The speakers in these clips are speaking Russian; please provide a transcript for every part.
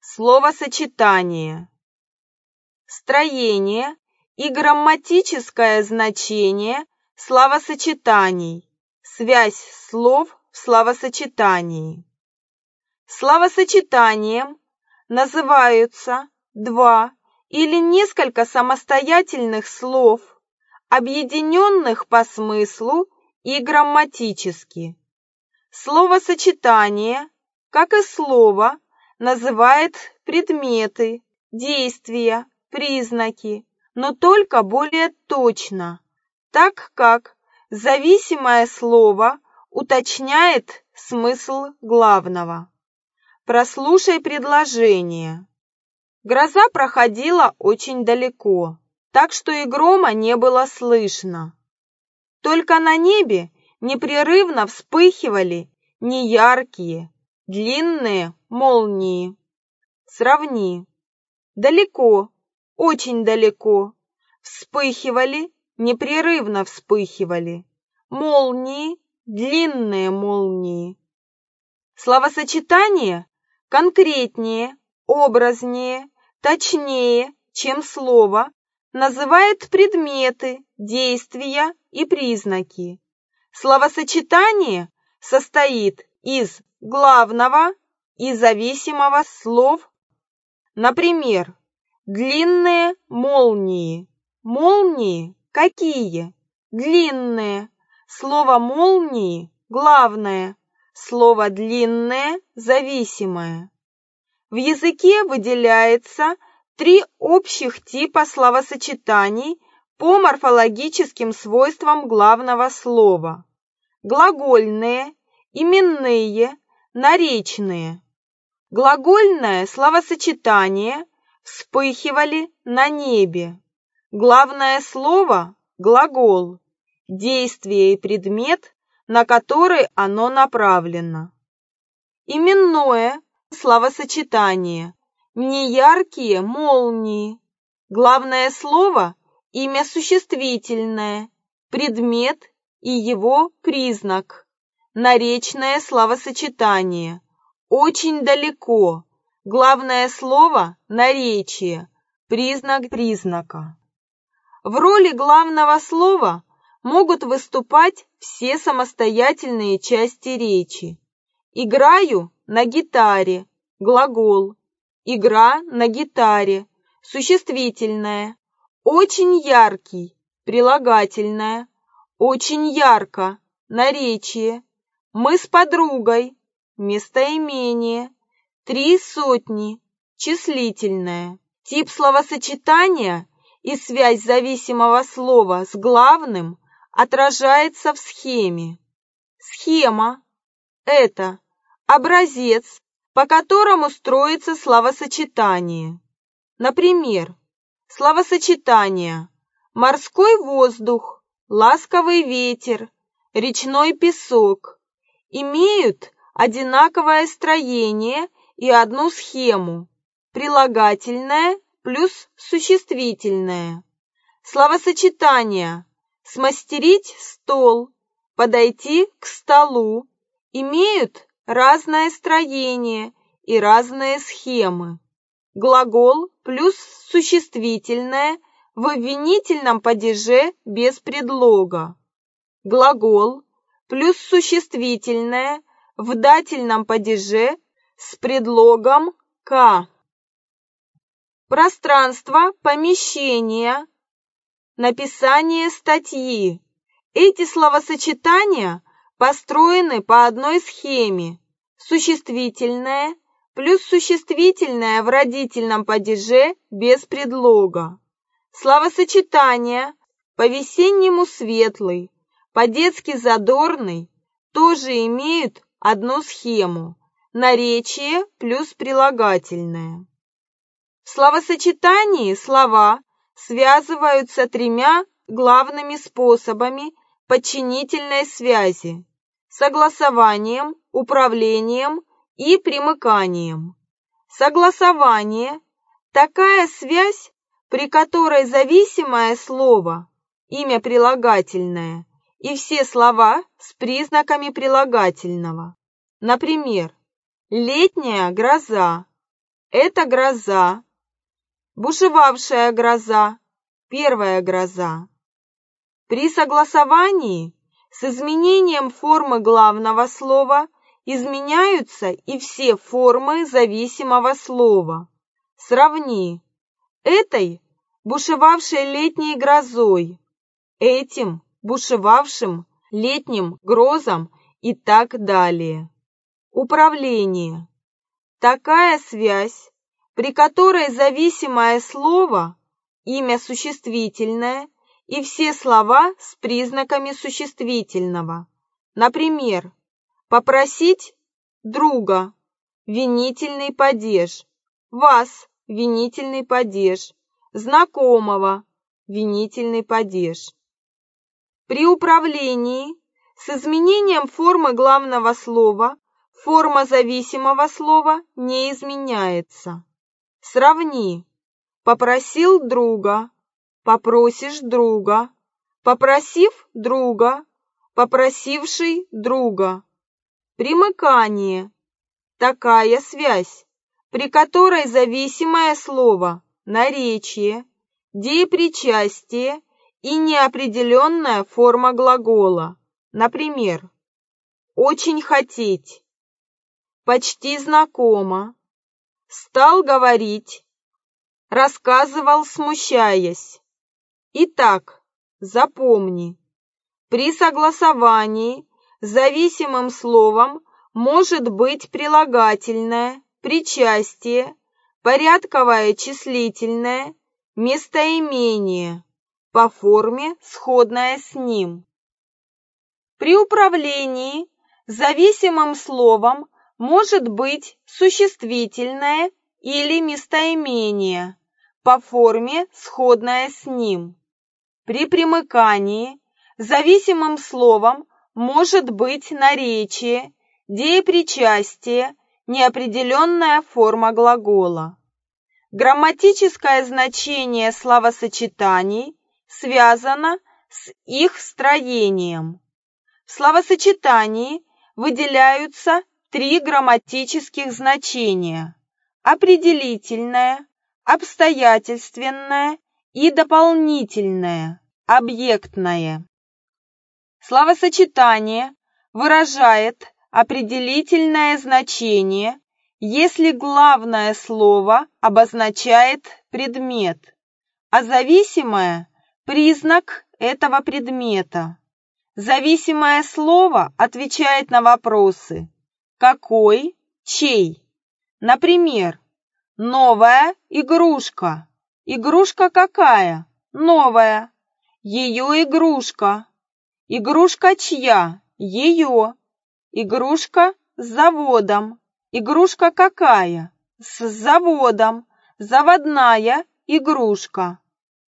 Словосочетание. Строение и грамматическое значение словосочетаний. Связь слов в словосочетании. Словосочетанием называются два или несколько самостоятельных слов, объединенных по смыслу и грамматически. Словосочетание, как и слово, называет предметы, действия, признаки, но только более точно, так как зависимое слово уточняет смысл главного. Прослушай предложение. Гроза проходила очень далеко, так что и грома не было слышно. Только на небе непрерывно вспыхивали неяркие, длинные молнии. Сравни. Далеко, очень далеко. Вспыхивали, непрерывно вспыхивали. Молнии, длинные молнии. Словосочетание конкретнее, образнее, точнее, чем слово, называет предметы, действия и признаки. Словосочетание состоит из главного и зависимого слов. Например, длинные молнии. Молнии какие? Длинные. Слово молнии главное. Слово длинное зависимое. В языке выделяется три общих типа словосочетаний по морфологическим свойствам главного слова. Глагольные, именные, наречные. Глагольное словосочетание вспыхивали на небе. Главное слово – глагол, действие и предмет, на который оно направлено. Именное словосочетание – неяркие молнии. Главное слово – имя существительное, предмет и его признак. Наречное словосочетание – очень далеко. Главное слово – наречие, признак признака. В роли главного слова могут выступать все самостоятельные части речи. Играю на гитаре – глагол. Игра на гитаре – существительное. Очень яркий – прилагательное. Очень ярко – наречие. Мы с подругой – местоимение. 300 – числительное. Тип словосочетания и связь зависимого слова с главным отражается в схеме. Схема – это образец, по которому строится словосочетание. Например, словосочетания «морской воздух», «ласковый ветер», «речной песок» имеют одинаковое строение и одну схему – прилагательное плюс существительное. Словосочетания «смастерить стол», «подойти к столу» имеют разное строение и разные схемы. Глагол плюс существительное в обвинительном падеже без предлога. Глагол плюс существительное в дательном падеже с предлогом «к». Пространство помещения. Написание статьи. Эти словосочетания построены по одной схеме. Существительное плюс существительное в родительном падеже без предлога. Словосочетания по-весеннему светлый, по-детски задорный тоже имеют одну схему. Наречие плюс прилагательное. В словосочетании слова связываются тремя главными способами подчинительной связи – согласованием, управлением и примыканием. Согласование – такая связь, при которой зависимое слово, имя прилагательное, и все слова с признаками прилагательного. Например, летняя гроза, Это гроза, бушевавшая гроза, первая гроза. При согласовании с изменением формы главного слова изменяются и все формы зависимого слова. Сравни: этой бушевавшей летней грозой, этим бушевавшим летним грозам и так далее. Управление. Такая связь, при которой зависимое слово, имя существительное и все слова с признаками существительного. Например, попросить друга, винительный падеж, вас, винительный падеж, знакомого, винительный падеж. При управлении с изменением формы главного слова форма зависимого слова не изменяется. Сравни: попросил друга, попросишь друга, попросив друга, попросивший друга. Примыкание. Такая связь, при которой зависимое слово, наречие, деепричастие и неопределенная форма глагола. Например, очень хотеть, почти знакомо, стал говорить, рассказывал, смущаясь. Итак, запомни: при согласовании с зависимым словом может быть прилагательное, причастие, порядковое числительное, местоимение, по форме сходное с ним. При управлении зависимым словом может быть существительное или местоимение, по форме сходное с ним. При примыкании зависимым словом может быть наречие, деепричастие, неопределенная форма глагола. Грамматическое значение словосочетаний связано с их строением. В словосочетании выделяются три грамматических значения: определительное, обстоятельственное и дополнительное, объектное. Словосочетание выражает определительное значение, если главное слово обозначает предмет, а зависимое – признак этого предмета. Зависимое слово отвечает на вопросы «какой?», «чей?». Например, новая игрушка. Игрушка какая? Новая. Ее игрушка. Игрушка чья? Ее. Игрушка с заводом. Игрушка какая? С заводом. Заводная игрушка.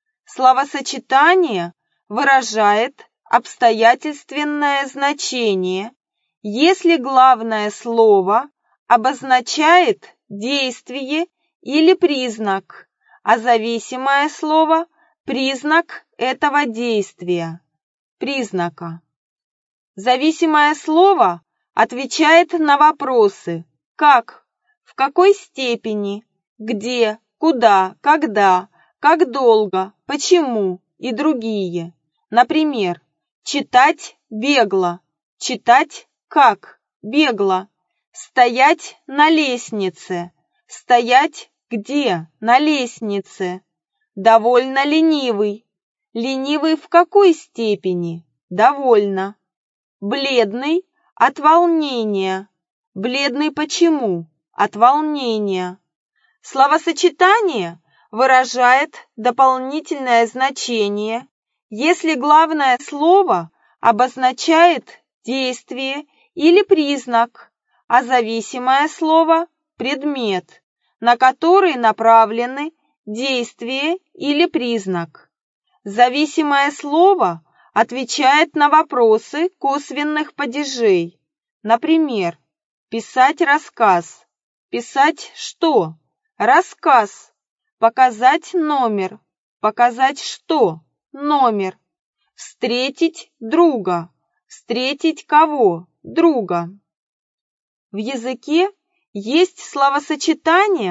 Словосочетание выражает обстоятельственное значение, если главное слово обозначает действие или признак, а зависимое слово – признак этого действия, признака. Зависимое слово отвечает на вопросы «как?», «в какой степени?», «где?», «куда?», «когда?», «как долго?», «почему?» и другие. Например, читать бегло, читать как бегло, стоять на лестнице, стоять где на лестнице, довольно ленивый, ленивый в какой степени, довольно, бледный от волнения, бледный почему, от волнения. Словосочетание выражает дополнительное значение, если главное слово обозначает действие или признак, а зависимое слово – предмет, на который направлены действие или признак. Зависимое слово отвечает на вопросы косвенных падежей. Например, писать рассказ. Писать что? Рассказ. Показать номер. Показать что? Номер. Встретить друга. Встретить кого? Друга. В языке есть словосочетания,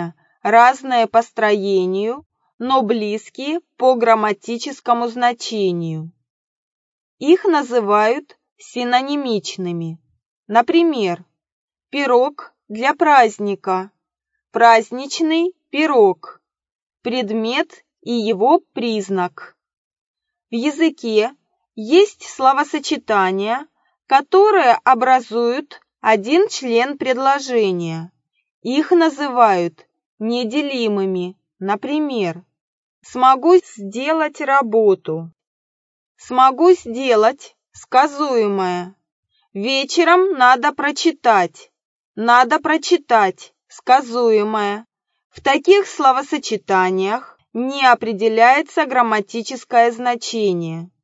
разные по строению, но близкие по грамматическому значению. Их называют синонимичными. Например, пирог для праздника, праздничный пирог, предмет и его признак. В языке есть словосочетания, которые образуют один член предложения. Их называют неделимыми. Например, смогу сделать работу. Смогу сделать сказуемое. Вечером надо прочитать. Надо прочитать сказуемое. В таких словосочетаниях не определяется грамматическое значение.